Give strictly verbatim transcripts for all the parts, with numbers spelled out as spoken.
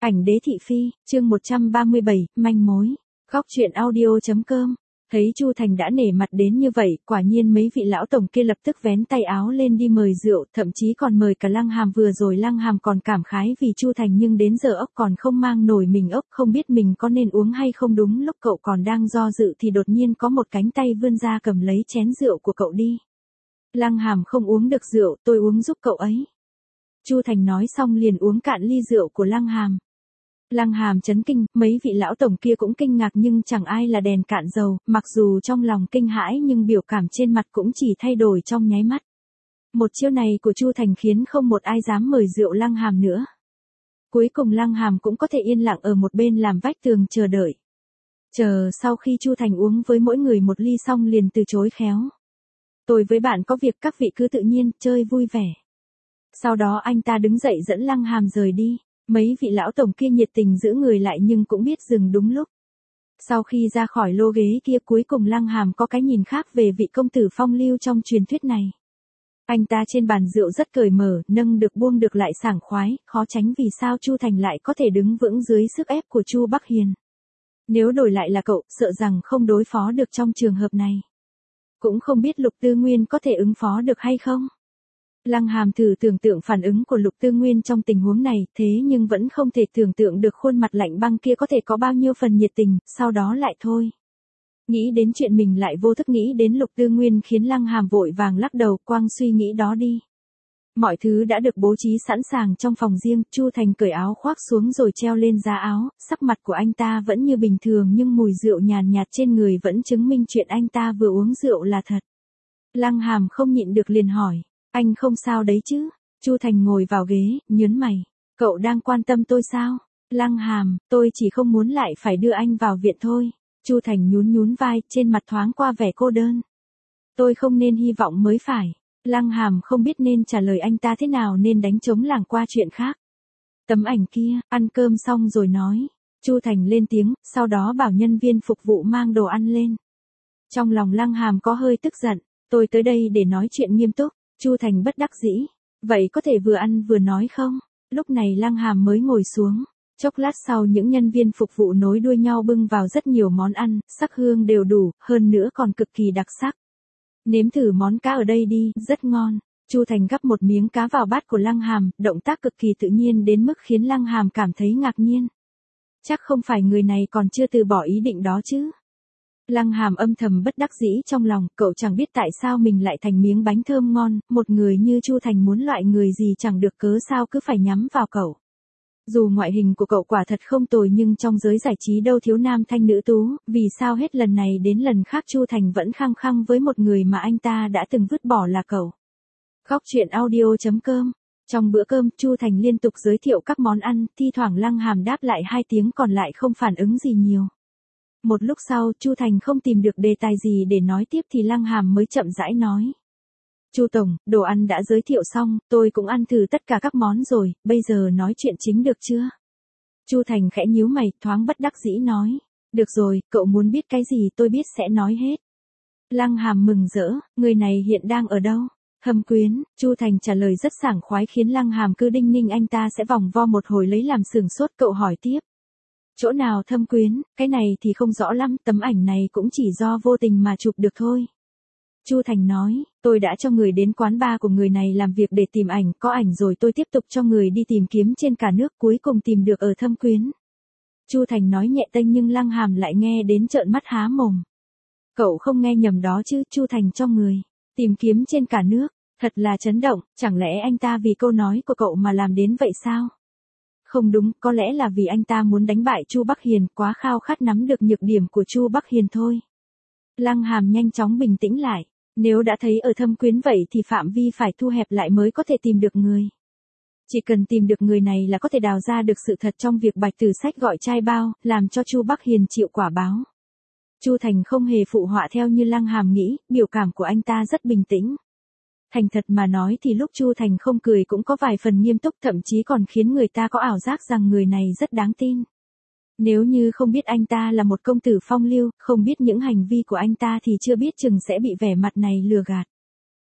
Ảnh đế thị phi, chương một trăm ba mươi bảy, manh mối. Góc truyện audio.com. Thấy Chu Thành đã nể mặt đến như vậy, quả nhiên mấy vị lão tổng kia lập tức vén tay áo lên đi mời rượu, thậm chí còn mời cả Lăng Hàm. Vừa rồi Lăng Hàm còn cảm khái vì Chu Thành, nhưng đến giờ ốc còn không mang nổi mình ốc, không biết mình có nên uống hay không. Đúng lúc cậu còn đang do dự thì đột nhiên có một cánh tay vươn ra cầm lấy chén rượu của cậu đi. Lăng Hàm không uống được rượu, tôi uống giúp cậu ấy. Chu Thành nói xong liền uống cạn ly rượu của Lăng Hàm. Lăng Hàm chấn kinh, mấy vị lão tổng kia cũng kinh ngạc nhưng chẳng ai là đèn cạn dầu, mặc dù trong lòng kinh hãi nhưng biểu cảm trên mặt cũng chỉ thay đổi trong nháy mắt. Một chiêu này của Chu Thành khiến không một ai dám mời rượu Lăng Hàm nữa. Cuối cùng Lăng Hàm cũng có thể yên lặng ở một bên làm vách tường chờ đợi. Chờ sau khi Chu Thành uống với mỗi người một ly xong liền từ chối khéo. Tôi với bạn có việc, các vị cứ tự nhiên, chơi vui vẻ. Sau đó anh ta đứng dậy dẫn Lăng Hàm rời đi. Mấy vị lão tổng kia nhiệt tình giữ người lại nhưng cũng biết dừng đúng lúc. Sau khi ra khỏi lô ghế kia, cuối cùng Lăng Hàm có cái nhìn khác về vị công tử phong lưu trong truyền thuyết này. Anh ta trên bàn rượu rất cởi mở, nâng được buông được lại sảng khoái, khó tránh vì sao Chu Thành lại có thể đứng vững dưới sức ép của Chu Bắc Hiền. Nếu đổi lại là cậu, sợ rằng không đối phó được trong trường hợp này. Cũng không biết Lục Tư Nguyên có thể ứng phó được hay không. Lăng Hàm thử tưởng tượng phản ứng của Lục Tư Nguyên trong tình huống này, thế nhưng vẫn không thể tưởng tượng được khuôn mặt lạnh băng kia có thể có bao nhiêu phần nhiệt tình, sau đó lại thôi. Nghĩ đến chuyện mình lại vô thức nghĩ đến Lục Tư Nguyên khiến Lăng Hàm vội vàng lắc đầu, quăng suy nghĩ đó đi. Mọi thứ đã được bố trí sẵn sàng trong phòng riêng, Chu Thành cởi áo khoác xuống rồi treo lên giá áo, sắc mặt của anh ta vẫn như bình thường nhưng mùi rượu nhàn nhạt trên người vẫn chứng minh chuyện anh ta vừa uống rượu là thật. Lăng Hàm không nhịn được liền hỏi. Anh không sao đấy chứ? Chu Thành ngồi vào ghế, nhớn mày. Cậu đang quan tâm tôi sao? Lăng Hàm, tôi chỉ không muốn lại phải đưa anh vào viện thôi. Chu Thành nhún nhún vai, trên mặt thoáng qua vẻ cô đơn. Tôi không nên hy vọng mới phải. Lăng Hàm không biết nên trả lời anh ta thế nào nên đánh trống lảng qua chuyện khác. Tấm ảnh kia, ăn cơm xong rồi nói. Chu Thành lên tiếng, sau đó bảo nhân viên phục vụ mang đồ ăn lên. Trong lòng Lăng Hàm có hơi tức giận. Tôi tới đây để nói chuyện nghiêm túc. Chu Thành bất đắc dĩ. Vậy có thể vừa ăn vừa nói không? Lúc này Lăng Hàm mới ngồi xuống. Chốc lát sau những nhân viên phục vụ nối đuôi nhau bưng vào rất nhiều món ăn, sắc hương đều đủ, hơn nữa còn cực kỳ đặc sắc. Nếm thử món cá ở đây đi, rất ngon. Chu Thành gắp một miếng cá vào bát của Lăng Hàm, động tác cực kỳ tự nhiên đến mức khiến Lăng Hàm cảm thấy ngạc nhiên. Chắc không phải người này còn chưa từ bỏ ý định đó chứ? Lăng Hàm âm thầm bất đắc dĩ trong lòng, cậu chẳng biết tại sao mình lại thành miếng bánh thơm ngon, một người như Chu Thành muốn loại người gì chẳng được cớ sao cứ phải nhắm vào cậu. Dù ngoại hình của cậu quả thật không tồi nhưng trong giới giải trí đâu thiếu nam thanh nữ tú, vì sao hết lần này đến lần khác Chu Thành vẫn khăng khăng với một người mà anh ta đã từng vứt bỏ là cậu. Góc truyện audio.com. Trong bữa cơm, Chu Thành liên tục giới thiệu các món ăn, thi thoảng Lăng Hàm đáp lại hai tiếng còn lại không phản ứng gì nhiều. Một lúc sau, Chu Thành không tìm được đề tài gì để nói tiếp thì Lăng Hàm mới chậm rãi nói. Chu Tổng, đồ ăn đã giới thiệu xong, tôi cũng ăn thử tất cả các món rồi, bây giờ nói chuyện chính được chưa? Chu Thành khẽ nhíu mày, thoáng bất đắc dĩ nói. Được rồi, cậu muốn biết cái gì tôi biết sẽ nói hết. Lăng Hàm mừng rỡ, người này hiện đang ở đâu? Hâm Quyến, Chu Thành trả lời rất sảng khoái khiến Lăng Hàm cứ đinh ninh anh ta sẽ vòng vo một hồi lấy làm sửng sốt. Cậu hỏi tiếp. Chỗ nào Thâm Quyến, cái này thì không rõ lắm, tấm ảnh này cũng chỉ do vô tình mà chụp được thôi. Chu Thành nói, tôi đã cho người đến quán bar của người này làm việc để tìm ảnh, có ảnh rồi tôi tiếp tục cho người đi tìm kiếm trên cả nước, cuối cùng tìm được ở Thâm Quyến. Chu Thành nói nhẹ tênh nhưng Lăng Hàm lại nghe đến trợn mắt há mồm. Cậu không nghe nhầm đó chứ, Chu Thành cho người tìm kiếm trên cả nước, thật là chấn động, chẳng lẽ anh ta vì câu nói của cậu mà làm đến vậy sao? Không đúng, có lẽ là vì anh ta muốn đánh bại Chu Bắc Hiền, quá khao khát nắm được nhược điểm của Chu Bắc Hiền thôi. Lăng Hàm nhanh chóng bình tĩnh lại, nếu đã thấy ở Thâm Quyến vậy thì phạm vi phải thu hẹp lại mới có thể tìm được người. Chỉ cần tìm được người này là có thể đào ra được sự thật trong việc Bạch Tử Sách gọi trai bao, làm cho Chu Bắc Hiền chịu quả báo. Chu Thành không hề phụ họa theo như Lăng Hàm nghĩ, biểu cảm của anh ta rất bình tĩnh. Thành thật mà nói thì lúc Chu Thành không cười cũng có vài phần nghiêm túc, thậm chí còn khiến người ta có ảo giác rằng người này rất đáng tin. Nếu như không biết anh ta là một công tử phong lưu, không biết những hành vi của anh ta thì chưa biết chừng sẽ bị vẻ mặt này lừa gạt.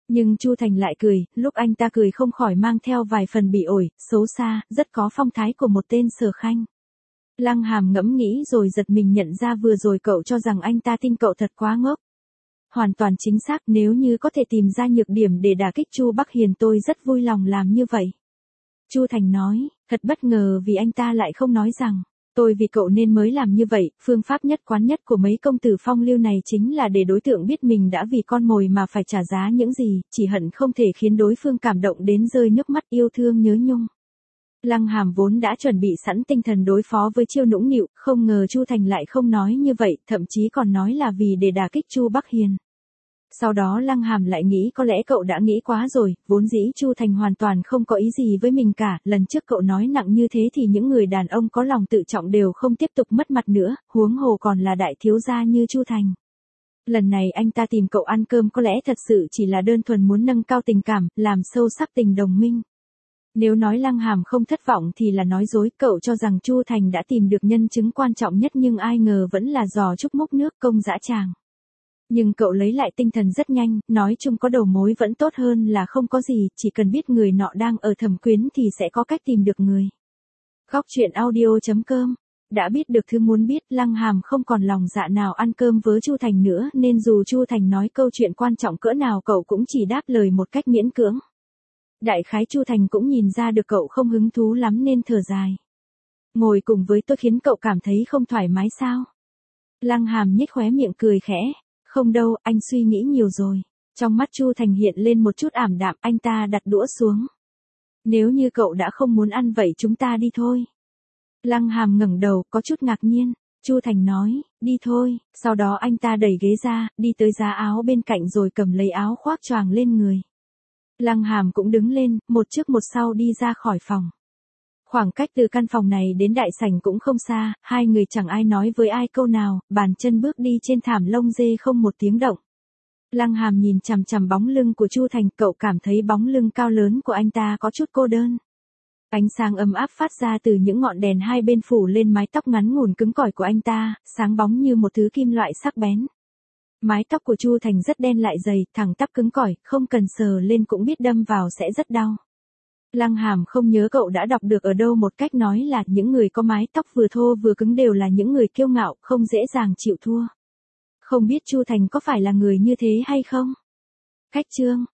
Nhưng Chu Thành lại cười, lúc anh ta cười không khỏi mang theo vài phần bị ổi, xấu xa, rất có phong thái của một tên Sở Khanh. Lăng Hàm ngẫm nghĩ rồi giật mình nhận ra vừa rồi cậu cho rằng anh ta tin cậu thật quá ngốc. Hoàn toàn chính xác, nếu như có thể tìm ra nhược điểm để đả kích Chu Bắc Hiền tôi rất vui lòng làm như vậy. Chu Thành nói, thật bất ngờ vì anh ta lại không nói rằng, tôi vì cậu nên mới làm như vậy, phương pháp nhất quán nhất của mấy công tử phong lưu này chính là để đối tượng biết mình đã vì con mồi mà phải trả giá những gì, chỉ hận không thể khiến đối phương cảm động đến rơi nước mắt yêu thương nhớ nhung. Lăng Hàm vốn đã chuẩn bị sẵn tinh thần đối phó với chiêu nũng nịu, không ngờ Chu Thành lại không nói như vậy, thậm chí còn nói là vì để đả kích Chu Bắc Hiền. Sau đó Lăng Hàm lại nghĩ có lẽ cậu đã nghĩ quá rồi, vốn dĩ Chu Thành hoàn toàn không có ý gì với mình cả, lần trước cậu nói nặng như thế thì những người đàn ông có lòng tự trọng đều không tiếp tục mất mặt nữa, huống hồ còn là đại thiếu gia như Chu Thành. Lần này anh ta tìm cậu ăn cơm có lẽ thật sự chỉ là đơn thuần muốn nâng cao tình cảm, làm sâu sắc tình đồng minh. Nếu nói Lăng Hàm không thất vọng thì là nói dối, cậu cho rằng Chu Thành đã tìm được nhân chứng quan trọng nhất nhưng ai ngờ vẫn là giò trúc múc nước công dã tràng. Nhưng cậu lấy lại tinh thần rất nhanh, nói chung có đầu mối vẫn tốt hơn là không có gì, chỉ cần biết người nọ đang ở Thẩm Quyến thì sẽ có cách tìm được người. Góc truyện audio chấm com. Đã biết được thứ muốn biết, Lăng Hàm không còn lòng dạ nào ăn cơm với Chu Thành nữa nên dù Chu Thành nói câu chuyện quan trọng cỡ nào cậu cũng chỉ đáp lời một cách miễn cưỡng. Đại khái Chu Thành cũng nhìn ra được cậu không hứng thú lắm nên thở dài. Ngồi cùng với tôi khiến cậu cảm thấy không thoải mái sao? Lăng Hàm nhếch khóe miệng cười khẽ. Không đâu, anh suy nghĩ nhiều rồi. Trong mắt Chu Thành hiện lên một chút ảm đạm, anh ta đặt đũa xuống. Nếu như cậu đã không muốn ăn vậy chúng ta đi thôi. Lăng Hàm ngẩng đầu, có chút ngạc nhiên. Chu Thành nói, đi thôi, sau đó anh ta đẩy ghế ra, đi tới giá áo bên cạnh rồi cầm lấy áo khoác choàng lên người. Lăng Hàm cũng đứng lên, một trước một sau đi ra khỏi phòng. Khoảng cách từ căn phòng này đến đại sảnh cũng không xa, hai người chẳng ai nói với ai câu nào, bàn chân bước đi trên thảm lông dê không một tiếng động. Lăng Hàm nhìn chằm chằm bóng lưng của Chu Thành, cậu cảm thấy bóng lưng cao lớn của anh ta có chút cô đơn. Ánh sáng ấm áp phát ra từ những ngọn đèn hai bên phủ lên mái tóc ngắn ngủn cứng cỏi của anh ta, sáng bóng như một thứ kim loại sắc bén. Mái tóc của Chu Thành rất đen lại dày, thẳng tắp cứng cỏi, không cần sờ lên cũng biết đâm vào sẽ rất đau. Lăng Hàm không nhớ cậu đã đọc được ở đâu một cách nói là những người có mái tóc vừa thô vừa cứng đều là những người kiêu ngạo, không dễ dàng chịu thua. Không biết Chu Thành có phải là người như thế hay không? Cách chương